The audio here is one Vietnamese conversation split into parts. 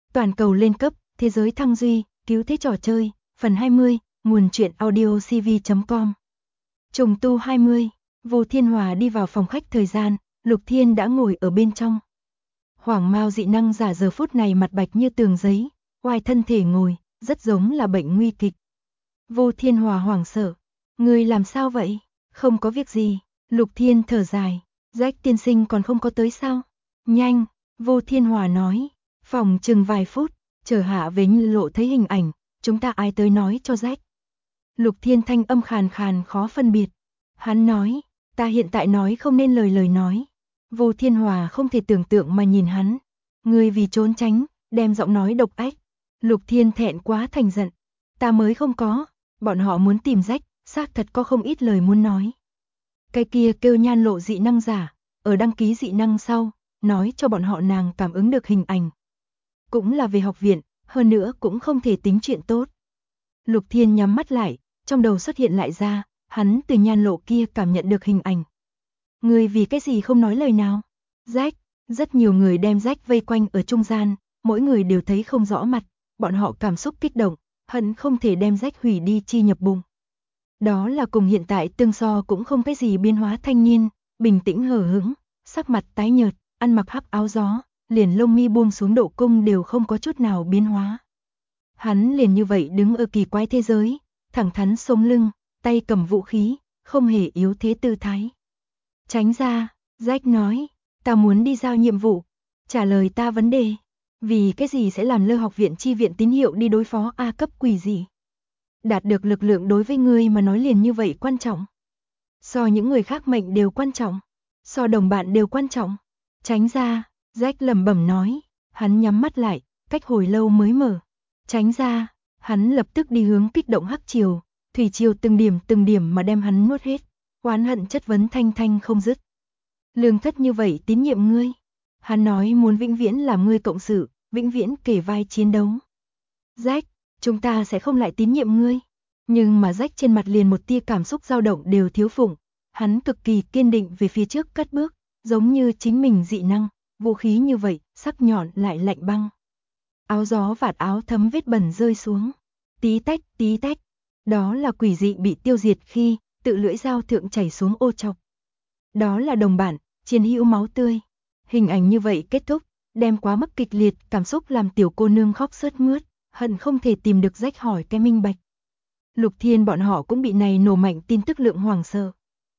Toàn cầu lên cấp, thế giới thăng duy, cứu thế trò chơi, phần 20, nguồn truyện audio cv.com. Trùng tu 20, Vô Thiên Hòa đi vào phòng khách thời gian, Lục Thiên đã ngồi ở bên trong. Hoàng Mao dị năng giả giờ phút này mặt bạch như tường giấy, oai thân thể ngồi, rất giống là bệnh nguy kịch. Vô Thiên Hòa hoảng sợ, ngươi làm sao vậy? Không có việc gì, Lục Thiên thở dài, Jack tiên sinh còn không có tới sao? Nhanh, Vô Thiên Hòa nói, phòng chừng vài phút, chờ hạ về như lộ thấy hình ảnh, chúng ta ai tới nói cho Jack. Lục Thiên thanh âm khàn khàn khó phân biệt, hắn nói, ta hiện tại nói không nên lời nói. Vô Thiên Hòa không thể tưởng tượng mà nhìn hắn, ngươi vì trốn tránh, đem giọng nói độc ách. Lục Thiên thẹn quá thành giận, ta mới không có, bọn họ muốn tìm Jack, xác thật có không ít lời muốn nói. Cái kia kêu Nhan Lộ dị năng giả, ở đăng ký dị năng sau, nói cho bọn họ nàng cảm ứng được hình ảnh. Cũng là về học viện, hơn nữa cũng không thể tính chuyện tốt. Lục Thiên nhắm mắt lại, trong đầu xuất hiện lại ra, hắn từ Nhan Lộ kia cảm nhận được hình ảnh. Người vì cái gì không nói lời nào? Jack, rất nhiều người đem Jack vây quanh ở trung gian, mỗi người đều thấy không rõ mặt, bọn họ cảm xúc kích động, hận không thể đem Jack hủy đi chi nhập bụng. Đó là cùng hiện tại tương so cũng không cái gì biến hóa thanh niên, bình tĩnh hờ hững, sắc mặt tái nhợt, ăn mặc hắc áo gió, liền lông mi buông xuống độ cung đều không có chút nào biến hóa. Hắn liền như vậy đứng ở kỳ quái thế giới, thẳng thắn sống lưng, tay cầm vũ khí, không hề yếu thế tư thái. Tránh ra, Jack nói, ta muốn đi giao nhiệm vụ, trả lời ta vấn đề. Vì cái gì sẽ làm lơ học viện chi viện tín hiệu đi đối phó A cấp quỷ gì? Đạt được lực lượng đối với ngươi mà nói liền như vậy quan trọng. So những người khác mệnh đều quan trọng. So đồng bạn đều quan trọng. Tránh ra, Jack lẩm bẩm nói. Hắn nhắm mắt lại, cách hồi lâu mới mở. Tránh ra, hắn lập tức đi hướng kích động hắc triều. Thủy triều từng điểm mà đem hắn nuốt hết. Oán hận chất vấn thanh thanh không dứt. Lương thất như vậy tín nhiệm ngươi. Hắn nói muốn vĩnh viễn làm ngươi cộng sự, vĩnh viễn kể vai chiến đấu. Jack, chúng ta sẽ không lại tín nhiệm ngươi. Nhưng mà Jack trên mặt liền một tia cảm xúc dao động đều thiếu phụng. Hắn cực kỳ kiên định về phía trước cất bước, giống như chính mình dị năng, vũ khí như vậy, sắc nhọn lại lạnh băng. Áo gió vạt áo thấm vết bẩn rơi xuống. Tí tách, đó là quỷ dị bị tiêu diệt khi tự lưỡi dao thượng chảy xuống ô chọc. Đó là đồng bạn, chiến hữu máu tươi. Hình ảnh như vậy kết thúc, đem quá mức kịch liệt cảm xúc làm tiểu cô nương khóc sướt mướt, hận không thể tìm được Jack hỏi cái minh bạch. Lục Thiên bọn họ cũng bị này nổ mạnh tin tức lượng hoảng sợ.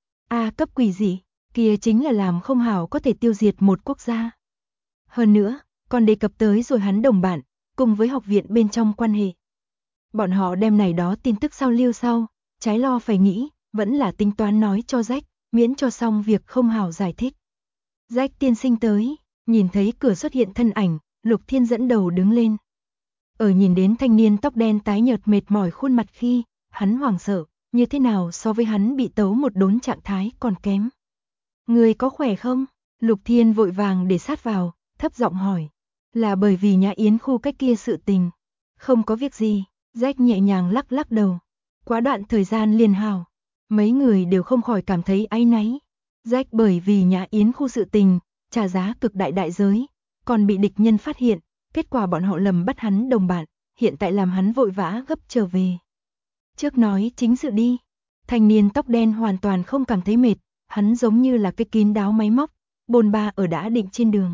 A cấp quỷ gì, kia chính là làm không hảo có thể tiêu diệt một quốc gia. Hơn nữa, còn đề cập tới rồi hắn đồng bạn, cùng với học viện bên trong quan hệ. Bọn họ đem này đó tin tức sau lưu sau, trái lo phải nghĩ, vẫn là tính toán nói cho Jack, miễn cho xong việc không hảo giải thích. Jack tiên sinh tới, nhìn thấy cửa xuất hiện thân ảnh, Lục Thiên dẫn đầu đứng lên. Ở nhìn đến thanh niên tóc đen tái nhợt mệt mỏi khuôn mặt khi, hắn hoảng sợ, như thế nào so với hắn bị tấu một đốn trạng thái còn kém. Người có khỏe không? Lục Thiên vội vàng để sát vào, thấp giọng hỏi. Là bởi vì Nhã Yến khu cách kia sự tình. Không có việc gì, Jack nhẹ nhàng lắc lắc đầu. Quá đoạn thời gian liền hào, mấy người đều không khỏi cảm thấy áy náy. Jack bởi vì Nhã Yến khu sự tình, trả giá cực đại giới, còn bị địch nhân phát hiện, kết quả bọn họ lầm bắt hắn đồng bạn, hiện tại làm hắn vội vã gấp trở về. Trước nói chính sự đi, thanh niên tóc đen hoàn toàn không cảm thấy mệt, hắn giống như là cái kín đáo máy móc, bồn ba ở đã định trên đường.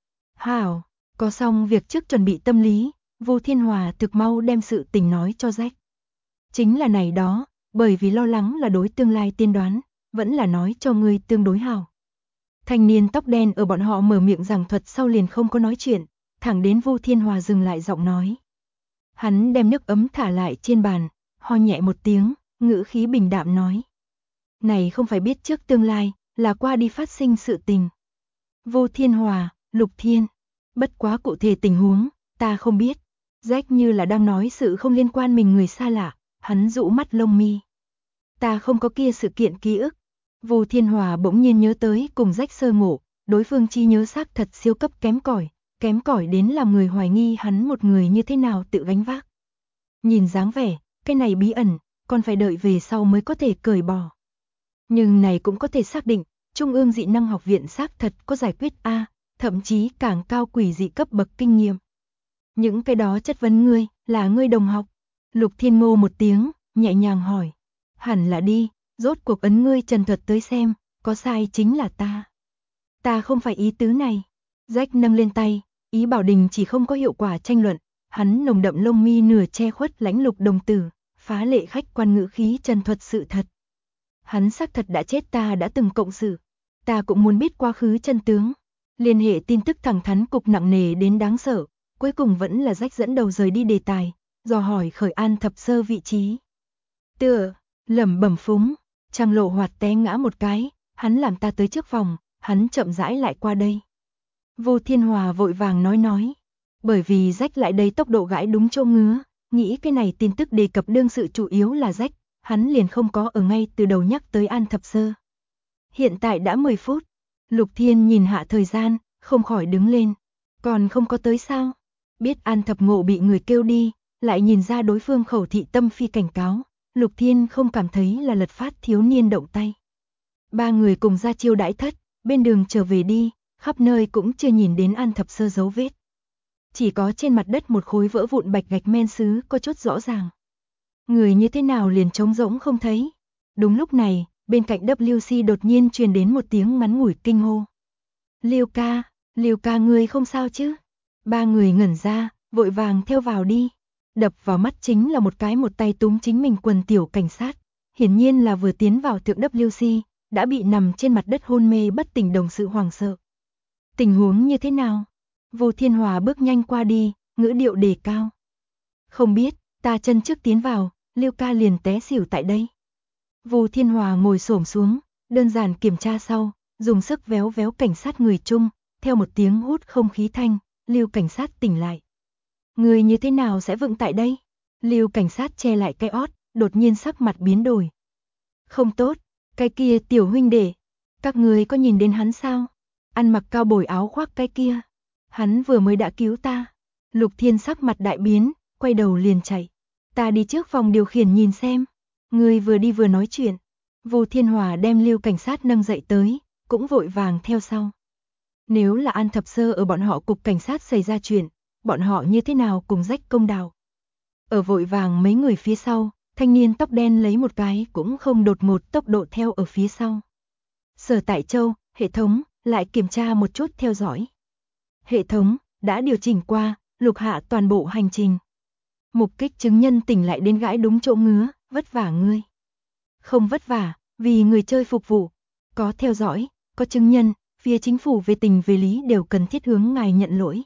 Hảo, có xong việc trước chuẩn bị tâm lý, Vô Thiên Hòa thực mau đem sự tình nói cho Jack. Chính là này đó, bởi vì lo lắng là đối tương lai tiên đoán, vẫn là nói cho ngươi tương đối hảo. Thanh niên tóc đen ở bọn họ mở miệng giảng thuật sau liền không có nói chuyện, thẳng đến Vô Thiên Hòa dừng lại giọng nói. Hắn đem nước ấm thả lại trên bàn, ho nhẹ một tiếng, ngữ khí bình đạm nói. Này không phải biết trước tương lai, là qua đi phát sinh sự tình. Vô Thiên Hòa, Lục Thiên, bất quá cụ thể tình huống, ta không biết. Jack như là đang nói sự không liên quan mình người xa lạ, hắn rũ mắt lông mi. Ta không có kia sự kiện ký ức. Vô Thiên Hòa bỗng nhiên nhớ tới cùng Jack sơ ngộ, đối phương chi nhớ xác thật siêu cấp kém cỏi đến làm người hoài nghi hắn một người như thế nào tự gánh vác. Nhìn dáng vẻ, cái này bí ẩn, còn phải đợi về sau mới có thể cởi bỏ. Nhưng này cũng có thể xác định, Trung ương dị năng học viện xác thật có giải quyết A, thậm chí càng cao quỷ dị cấp bậc kinh nghiệm. Những cái đó chất vấn ngươi, là ngươi đồng học. Lục Thiên ngô một tiếng, nhẹ nhàng hỏi. Hẳn là đi, rốt cuộc ấn ngươi trần thuật tới xem, có sai chính là ta. Ta không phải ý tứ này. Rách nâng lên tay, ý bảo đình chỉ không có hiệu quả tranh luận, hắn nồng đậm lông mi nửa che khuất lãnh lục đồng tử, phá lệ khách quan ngữ khí trần thuật sự thật. Hắn xác thật đã chết, ta đã từng cộng sự, ta cũng muốn biết quá khứ chân tướng. Liên hệ tin tức thẳng thắn cục nặng nề đến đáng sợ, cuối cùng vẫn là Rách dẫn đầu rời đi đề tài, dò hỏi khởi An Thập Sơ vị trí. Tựa, lẩm bẩm phúng, Trang Lộ Hoạt té ngã một cái, hắn làm ta tới trước phòng, hắn chậm rãi lại qua đây. Vô Thiên Hòa vội vàng nói, bởi vì Rách lại đây tốc độ gãi đúng chỗ ngứa, nghĩ cái này tin tức đề cập đương sự chủ yếu là Rách, hắn liền không có ở ngay từ đầu nhắc tới An Thập Sơ. Hiện tại đã 10 phút, Lục Thiên nhìn hạ thời gian, không khỏi đứng lên, còn không có tới sao? Biết An Thập Ngộ bị người kêu đi, lại nhìn ra đối phương khẩu thị tâm phi cảnh cáo, Lục Thiên không cảm thấy là lật phát thiếu niên động tay. Ba người cùng ra chiêu đãi thất, bên đường trở về đi, khắp nơi cũng chưa nhìn đến An Thập Sơ dấu vết. Chỉ có trên mặt đất một khối vỡ vụn bạch gạch men sứ có chút rõ ràng. Người như thế nào liền trống rỗng không thấy. Đúng lúc này, bên cạnh WC đột nhiên truyền đến một tiếng ngắn ngủi kinh hô. Liêu ca ngươi không sao chứ? Ba người ngẩn ra, vội vàng theo vào đi. Đập vào mắt chính là một tay túm chính mình quần tiểu cảnh sát. Hiển nhiên là vừa tiến vào thượng WC, đã bị nằm trên mặt đất hôn mê bất tỉnh đồng sự hoảng sợ. Tình huống như thế nào? Vô Thiên Hòa bước nhanh qua đi, ngữ điệu đề cao. Không biết, ta chân trước tiến vào, Liêu ca liền té xỉu tại đây. Vô Thiên Hòa ngồi xổm xuống, đơn giản kiểm tra sau, dùng sức véo véo cảnh sát người chung, theo một tiếng hút không khí thanh, Liêu cảnh sát tỉnh lại. Người như thế nào sẽ vững tại đây? Liêu cảnh sát che lại cái ót, đột nhiên sắc mặt biến đổi. Không tốt, cái kia tiểu huynh đệ, các người có nhìn đến hắn sao? Ăn mặc cao bồi áo khoác cái kia. Hắn vừa mới đã cứu ta. Lục Thiên sắc mặt đại biến, quay đầu liền chạy. Ta đi trước phòng điều khiển nhìn xem. Người vừa đi vừa nói chuyện. Vô Thiên Hòa đem Liêu cảnh sát nâng dậy tới, cũng vội vàng theo sau. Nếu là An Thập Sơ ở bọn họ cục cảnh sát xảy ra chuyện, bọn họ như thế nào cùng Rách công đạo. Ở vội vàng mấy người phía sau, thanh niên tóc đen lấy một cái cũng không đột ngột tốc độ theo ở phía sau. Sở Tại Châu, hệ thống, lại kiểm tra một chút theo dõi. Hệ thống, đã điều chỉnh qua, lục hạ toàn bộ hành trình. Mục kích chứng nhân tỉnh lại đến gãi đúng chỗ ngứa, vất vả ngươi. Không vất vả, vì người chơi phục vụ. Có theo dõi, có chứng nhân, phía chính phủ về tình về lý đều cần thiết hướng ngài nhận lỗi.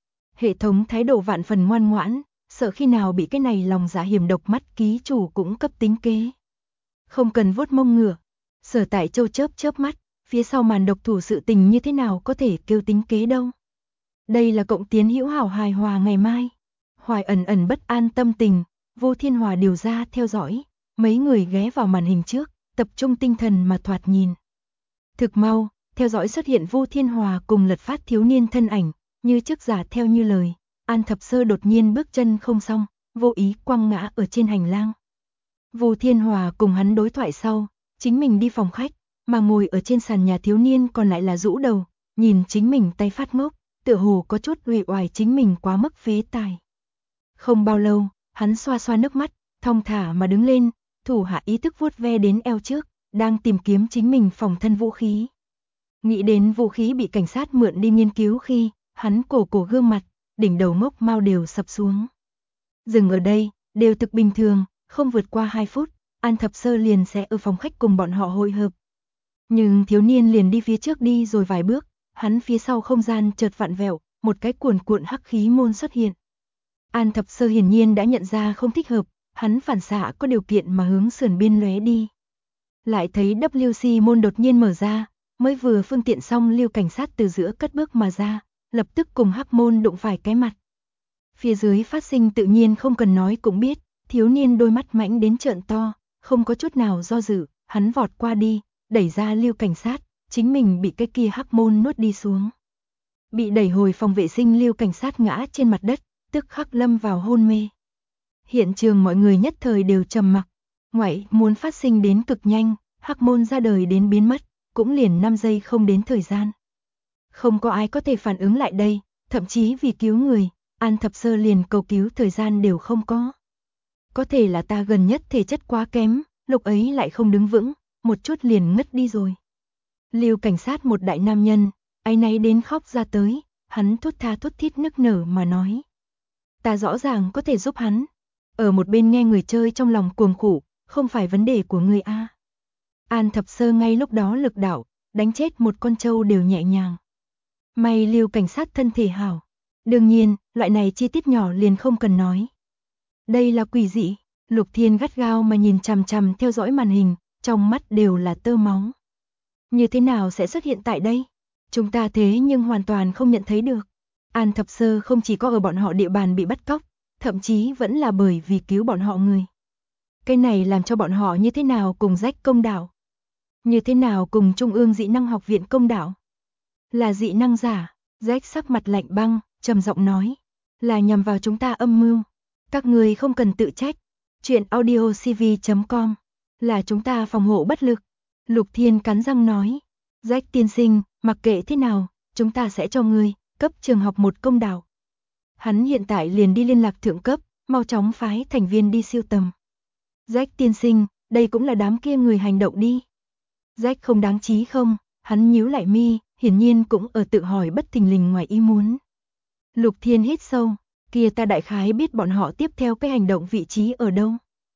Hệ thống thái độ vạn phần ngoan ngoãn, sợ khi nào bị cái này lòng dạ hiểm độc mắt ký chủ cũng cấp tính kế. Không cần vuốt mông ngựa. Sở Tại Châu chớp chớp mắt, phía sau màn độc thủ sự tình như thế nào có thể kêu tính kế đâu. Đây là cộng tiến hữu hảo hài hòa ngày mai. Hoài ẩn ẩn bất an tâm tình, Vô Thiên Hòa điều ra theo dõi, mấy người ghé vào màn hình trước, tập trung tinh thần mà thoạt nhìn. Thực mau, theo dõi xuất hiện Vô Thiên Hòa cùng lật phát thiếu niên thân ảnh, như trước giả theo như lời, An Thập Sơ đột nhiên bước chân không xong, vô ý quăng ngã ở trên hành lang. Vô Thiên Hòa cùng hắn đối thoại sau, chính mình đi phòng khách, mà ngồi ở trên sàn nhà thiếu niên còn lại là rũ đầu, nhìn chính mình tay phát ngốc, tựa hồ có chút uể oải chính mình quá mức phế tài. Không bao lâu, hắn xoa xoa nước mắt, thong thả mà đứng lên, thủ hạ ý thức vuốt ve đến eo trước, đang tìm kiếm chính mình phòng thân vũ khí. Nghĩ đến vũ khí bị cảnh sát mượn đi nghiên cứu khi, hắn cổ gương mặt, đỉnh đầu ngốc mau đều sập xuống. Dừng ở đây, đều thực bình thường, không vượt qua 2 phút, An Thập Sơ liền sẽ ở phòng khách cùng bọn họ hội hợp. Nhưng thiếu niên liền đi phía trước đi rồi vài bước, hắn phía sau không gian chợt vặn vẹo, một cái cuồn cuộn hắc khí môn xuất hiện. An Thập Sơ hiển nhiên đã nhận ra không thích hợp, hắn phản xạ có điều kiện mà hướng sườn biên lóe đi. Lại thấy WC môn đột nhiên mở ra, mới vừa phương tiện xong Liêu cảnh sát từ giữa cất bước mà ra, lập tức cùng hắc môn đụng phải cái mặt. Phía dưới phát sinh tự nhiên không cần nói cũng biết, thiếu niên đôi mắt mãnh đến trợn to, không có chút nào do dự, hắn vọt qua đi, đẩy ra Liêu cảnh sát, chính mình bị cái kia hắc môn nuốt đi xuống. Bị đẩy hồi phòng vệ sinh Liêu cảnh sát ngã trên mặt đất, tức khắc lâm vào hôn mê. Hiện trường mọi người nhất thời đều trầm mặc, ngoại muốn phát sinh đến cực nhanh, hắc môn ra đời đến biến mất, cũng liền 5 giây không đến thời gian. Không có ai có thể phản ứng lại đây, thậm chí vì cứu người, An Thập Sơ liền cầu cứu thời gian đều không có. Có thể là ta gần nhất thể chất quá kém, lúc ấy lại không đứng vững, một chút liền ngất đi rồi. Lưu cảnh sát một đại nam nhân, áy náy đến khóc ra tới, hắn thút tha thút thít nức nở mà nói. Ta rõ ràng có thể giúp hắn. Ở một bên nghe người chơi trong lòng cuồng khổ, không phải vấn đề của người A. An Thập Sơ ngay lúc đó lực đạo, đánh chết một con trâu đều nhẹ nhàng. May Lưu cảnh sát thân thể hảo. Đương nhiên, loại này chi tiết nhỏ liền không cần nói. Đây là quỷ dị, Lục Thiên gắt gao mà nhìn chằm chằm theo dõi màn hình, trong mắt đều là tơ máu. Như thế nào sẽ xuất hiện tại đây? Chúng ta thế nhưng hoàn toàn không nhận thấy được. An Thập Sơ không chỉ có ở bọn họ địa bàn bị bắt cóc, thậm chí vẫn là bởi vì cứu bọn họ người. Cái này làm cho bọn họ như thế nào cùng rách công đạo? Như thế nào cùng Trung ương dị năng học viện công đạo? Là dị năng giả, rách sắc mặt lạnh băng, trầm giọng nói. Là nhằm vào chúng ta âm mưu. Các người không cần tự trách. Chuyện audiocv.com. Là chúng ta phòng hộ bất lực. Lục Thiên cắn răng nói. Rách tiên sinh, mặc kệ thế nào, chúng ta sẽ cho ngươi cấp trường học một công đạo. Hắn hiện tại liền đi liên lạc thượng cấp, mau chóng phái thành viên đi siêu tầm. Rách tiên sinh, đây cũng là đám kia người hành động đi. Rách không đáng trí không? Hắn nhíu lại mi, hiển nhiên cũng ở tự hỏi bất thình lình ngoài ý muốn. Lục Thiên hít sâu, kia ta đại khái biết bọn họ tiếp theo cái hành động vị trí ở đâu.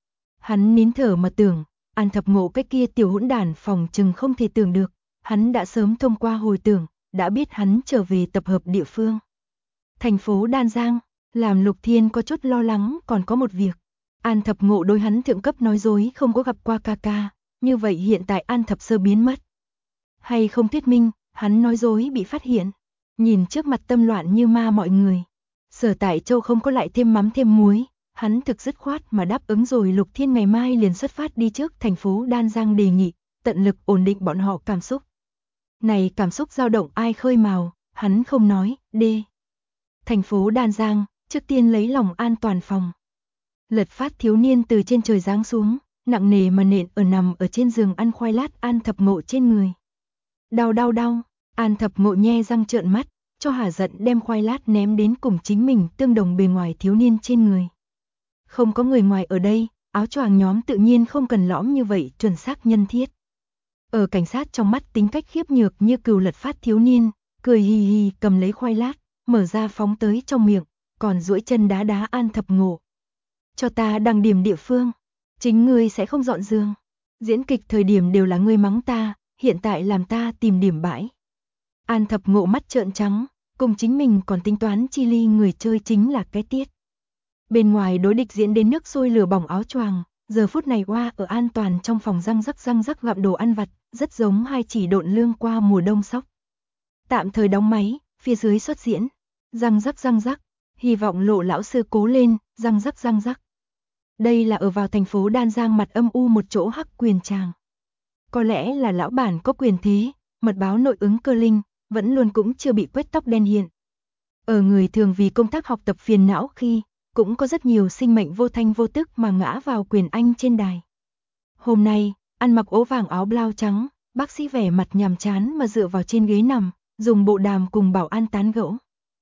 Hắn nín thở mà tưởng, An Thập Ngộ cái kia tiểu hỗn đản phòng chừng không thể tưởng được, hắn đã sớm thông qua hồi tưởng, đã biết hắn trở về tập hợp địa phương. Thành phố Đan Giang, làm Lục Thiên có chút lo lắng, còn có một việc. An Thập Ngộ đối hắn thượng cấp nói dối không có gặp qua ca ca, như vậy hiện tại An Thập Sơ biến mất. Hay không thuyết minh, hắn nói dối bị phát hiện. Nhìn trước mặt tâm loạn như ma mọi người. Sở Tại Châu không có lại thêm mắm thêm muối, hắn thực dứt khoát mà đáp ứng rồi. Lục Thiên ngày mai liền xuất phát đi trước thành phố Đan Giang đề nghị, tận lực ổn định bọn họ cảm xúc. Này cảm xúc dao động ai khơi mào, hắn không nói, Thành phố Đan Giang, trước tiên lấy lòng an toàn phòng. Lật Phát thiếu niên từ trên trời giáng xuống, nặng nề mà nện nằm ở trên giường ăn khoai lát An Thập Ngộ trên người. Đau đau đau, An Thập Ngộ nhe răng trợn mắt, cho hả giận đem khoai lát ném đến cùng chính mình tương đồng bề ngoài thiếu niên trên người. Không có người ngoài ở đây, áo choàng nhóm tự nhiên không cần lõm như vậy, chuẩn xác nhân thiết. Ở cảnh sát trong mắt tính cách khiếp nhược như cừu Lật Phát thiếu niên, cười hì hì cầm lấy khoai lát, mở ra phóng tới trong miệng, còn duỗi chân đá đá An Thập Ngộ. Cho ta đằng điểm địa phương, chính ngươi sẽ không dọn giường. Diễn kịch thời điểm đều là ngươi mắng ta, hiện tại làm ta tìm điểm bãi. An Thập Ngộ mắt trợn trắng, cùng chính mình còn tính toán chi ly người chơi chính là cái tiết. Bên ngoài đối địch diễn đến nước sôi lửa bỏng áo choàng, giờ phút này oa ở an toàn trong phòng răng rắc gặm đồ ăn vặt, rất giống hai chỉ độn lương qua mùa đông sóc. Tạm thời đóng máy, phía dưới xuất diễn, răng rắc, hy vọng Lộ lão sư cố lên, răng rắc. Đây là ở vào thành phố Đan Giang mặt âm u một chỗ hắc quyền tràng. Có lẽ là lão bản có quyền thế, mật báo nội ứng cơ linh, vẫn luôn cũng chưa bị quét tóc đen hiện. Ở người thường vì công tác học tập phiền não khi, cũng có rất nhiều sinh mệnh vô thanh vô tức mà ngã vào quyền anh trên đài. Hôm nay, ăn mặc ố vàng áo blau trắng, bác sĩ vẻ mặt nhàm chán mà dựa vào trên ghế nằm, dùng bộ đàm cùng bảo an tán gẫu.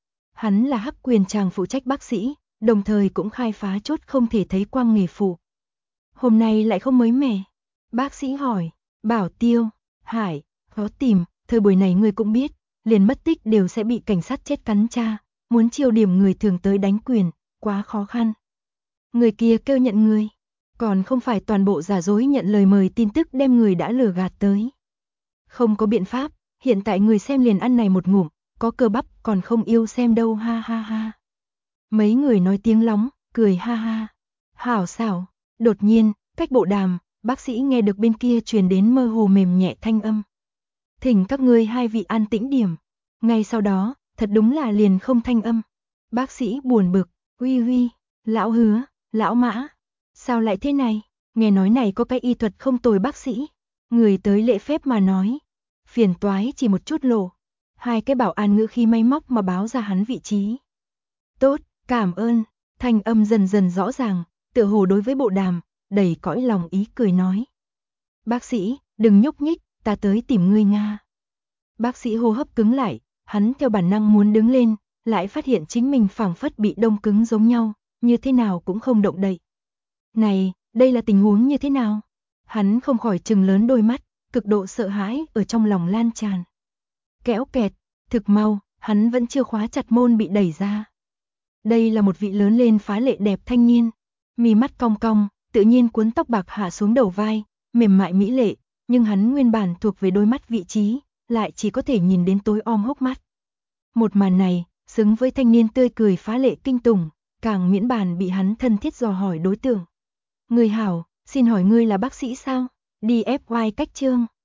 Hắn là hắc quyền tràng phụ trách bác sĩ, đồng thời cũng khai phá chốt không thể thấy quang nghề phụ. Hôm nay lại không mới mẻ. Bác sĩ hỏi, Bảo Tiêu, Hải, khó tìm, thời buổi này người cũng biết, liền mất tích đều sẽ bị cảnh sát chết cắn cha, muốn chiêu điểm người thường tới đánh quyền, quá khó khăn. Người kia kêu nhận người, còn không phải toàn bộ giả dối nhận lời mời tin tức đem người đã lừa gạt tới. Không có biện pháp, hiện tại người xem liền ăn này một ngụm, có cơ bắp còn không yêu xem đâu, ha ha ha. Mấy người nói tiếng lóng, cười ha ha. Hảo xảo, đột nhiên, cách bộ đàm, bác sĩ nghe được bên kia truyền đến mơ hồ mềm nhẹ thanh âm. Thỉnh các ngươi hai vị an tĩnh điểm. Ngay sau đó, thật đúng là liền không thanh âm. Bác sĩ buồn bực, huy, lão Hứa, lão Mã. Sao lại thế này? Nghe nói này có cái y thuật không tồi bác sĩ. Người tới lễ phép mà nói. Phiền toái chỉ một chút lộ. Hai cái bảo an ngữ khi máy móc mà báo ra hắn vị trí. Tốt, cảm ơn. Thanh âm dần dần rõ ràng, tựa hồ đối với bộ đàm, đầy cõi lòng ý cười nói. Bác sĩ, đừng nhúc nhích, ta tới tìm ngươi Nga. Bác sĩ hô hấp cứng lại, hắn theo bản năng muốn đứng lên, lại phát hiện chính mình phảng phất bị đông cứng giống nhau, như thế nào cũng không động đậy. Này, đây là tình huống như thế nào? Hắn không khỏi trừng lớn đôi mắt, cực độ sợ hãi ở trong lòng lan tràn. Kéo kẹt, thực mau, hắn vẫn chưa khóa chặt môn bị đẩy ra. Đây là một vị lớn lên phá lệ đẹp thanh niên, mi mắt cong cong, tự nhiên cuốn tóc bạc hạ xuống đầu vai, mềm mại mỹ lệ, nhưng hắn nguyên bản thuộc về đôi mắt vị trí, lại chỉ có thể nhìn đến tối om hốc mắt. Một màn này, xứng với thanh niên tươi cười phá lệ kinh tủng, càng miễn bàn bị hắn thân thiết dò hỏi đối tượng. Người hảo, xin hỏi ngươi là bác sĩ sao? Đi FY cách chương.